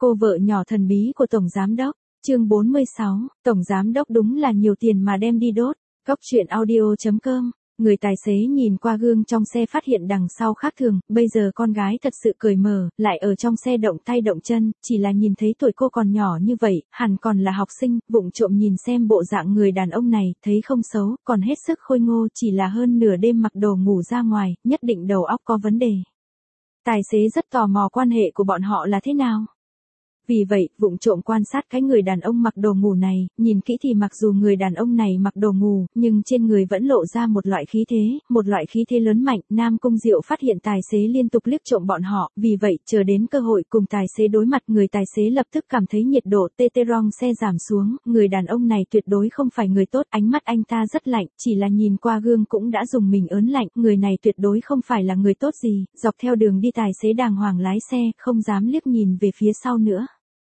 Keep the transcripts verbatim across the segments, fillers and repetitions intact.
Cô vợ nhỏ thần bí của Tổng Giám Đốc, chương bốn mươi sáu, Tổng Giám Đốc đúng là nhiều tiền mà đem đi đốt. Góc truyện audio chấm com. Người tài xế nhìn qua gương trong xe phát hiện đằng sau khác thường, bây giờ con gái thật sự cởi mở, lại ở trong xe động tay động chân, chỉ là nhìn thấy tuổi cô còn nhỏ như vậy, hẳn còn là học sinh, vụng trộm nhìn xem bộ dạng người đàn ông này, thấy không xấu, còn hết sức khôi ngô, chỉ là hơn nửa đêm mặc đồ ngủ ra ngoài, nhất định đầu óc có vấn đề. Tài xế rất tò mò quan hệ của bọn họ là thế nào. Vì vậy, vụng trộm quan sát cái người đàn ông mặc đồ ngủ này, nhìn kỹ thì mặc dù người đàn ông này mặc đồ ngủ, nhưng trên người vẫn lộ ra một loại khí thế, một loại khí thế lớn mạnh. Nam Cung Diệu phát hiện tài xế liên tục liếc trộm bọn họ, vì vậy, chờ đến cơ hội cùng tài xế đối mặt, người tài xế lập tức cảm thấy nhiệt độ tê tê rong xe giảm xuống, người đàn ông này tuyệt đối không phải người tốt, ánh mắt anh ta rất lạnh, chỉ là nhìn qua gương cũng đã dùng mình ớn lạnh, người này tuyệt đối không phải là người tốt gì. Dọc theo đường đi tài xế đàng hoàng lái xe, không dám liếc nhìn về phía sau nữa.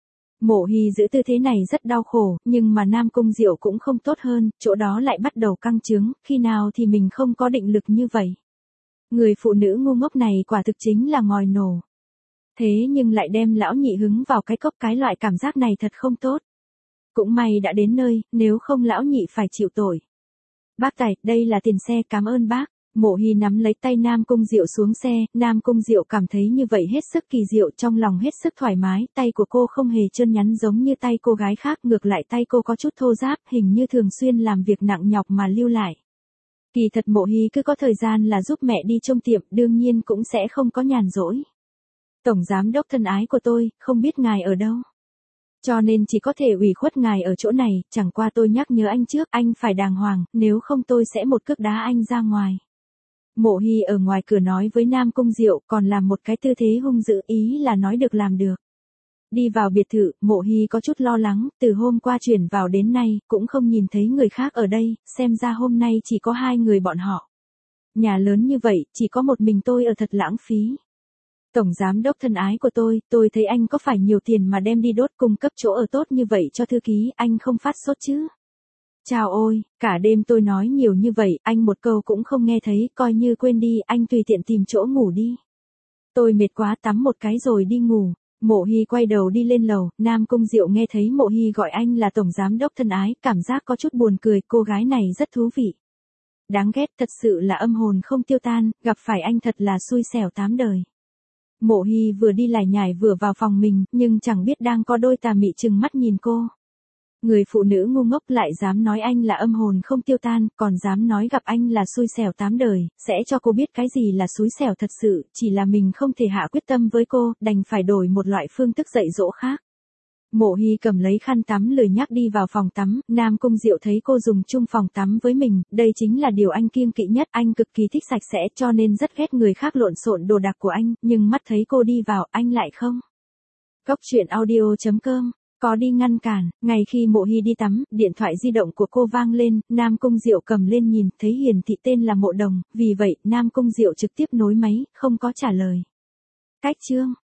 Mộ Hy giữ tư thế này rất đau khổ, nhưng mà Nam Cung Diệu cũng không tốt hơn, chỗ đó lại bắt đầu căng trướng, khi nào thì mình không có định lực như vậy. Người phụ nữ ngu ngốc này quả thực chính là ngòi nổ. Thế nhưng lại đem lão nhị hứng vào cái cốc, cái loại cảm giác này thật không tốt. Cũng may đã đến nơi, nếu không lão nhị phải chịu tội. Bác Tài, đây là tiền xe, cảm ơn bác. Mộ Hy nắm lấy tay Nam Cung Diệu xuống xe, Nam Cung Diệu cảm thấy như vậy hết sức kỳ diệu, trong lòng hết sức thoải mái, tay của cô không hề trơn nhắn giống như tay cô gái khác, ngược lại tay cô có chút thô ráp, hình như thường xuyên làm việc nặng nhọc mà lưu lại. Kỳ thật Mộ Hy cứ có thời gian là giúp mẹ đi trông tiệm, đương nhiên cũng sẽ không có nhàn rỗi. Tổng Giám Đốc thân ái của tôi, không biết ngài ở đâu. Cho nên chỉ có thể ủy khuất ngài ở chỗ này, chẳng qua tôi nhắc nhớ anh trước, anh phải đàng hoàng, nếu không tôi sẽ một cước đá anh ra ngoài. Mộ Hy ở ngoài cửa nói với Nam Cung Diệu, còn làm một cái tư thế hung dữ, ý là nói được làm được. Đi vào biệt thự, Mộ Hy có chút lo lắng, từ hôm qua chuyển vào đến nay, cũng không nhìn thấy người khác ở đây, xem ra hôm nay chỉ có hai người bọn họ. Nhà lớn như vậy, chỉ có một mình tôi ở thật lãng phí. Tổng Giám Đốc thân ái của tôi, tôi thấy anh có phải nhiều tiền mà đem đi đốt, cung cấp chỗ ở tốt như vậy cho thư ký, anh không phát sốt chứ? Chào ôi, cả đêm tôi nói nhiều như vậy, anh một câu cũng không nghe thấy, coi như quên đi, anh tùy tiện tìm chỗ ngủ đi. Tôi mệt quá, tắm một cái rồi đi ngủ. Mộ Hy quay đầu đi lên lầu, Nam Cung Diệu nghe thấy Mộ Hy gọi anh là Tổng Giám Đốc thân ái, cảm giác có chút buồn cười, cô gái này rất thú vị. Đáng ghét, thật sự là âm hồn không tiêu tan, gặp phải anh thật là xui xẻo tám đời. Mộ Hy vừa đi lải nhải vừa vào phòng mình, nhưng chẳng biết đang có đôi tà mị trừng mắt nhìn cô. Người phụ nữ ngu ngốc lại dám nói anh là âm hồn không tiêu tan, còn dám nói gặp anh là xui xẻo tám đời, sẽ cho cô biết cái gì là xui xẻo thật sự, chỉ là mình không thể hạ quyết tâm với cô, đành phải đổi một loại phương thức dạy dỗ khác. Mộ Hy cầm lấy khăn tắm lười nhác đi vào phòng tắm, Nam Cung Diệu thấy cô dùng chung phòng tắm với mình, đây chính là điều anh kiêng kỵ nhất, anh cực kỳ thích sạch sẽ cho nên rất ghét người khác lộn xộn đồ đạc của anh, nhưng mắt thấy cô đi vào, anh lại không. Góc truyện audio chấm com. Có đi ngăn cản, ngày khi Mộ Hy đi tắm, điện thoại di động của cô vang lên, Nam Cung Diệu cầm lên nhìn, thấy hiển thị tên là Mộ Đồng, vì vậy, Nam Cung Diệu trực tiếp nối máy, không có trả lời. Cách chương.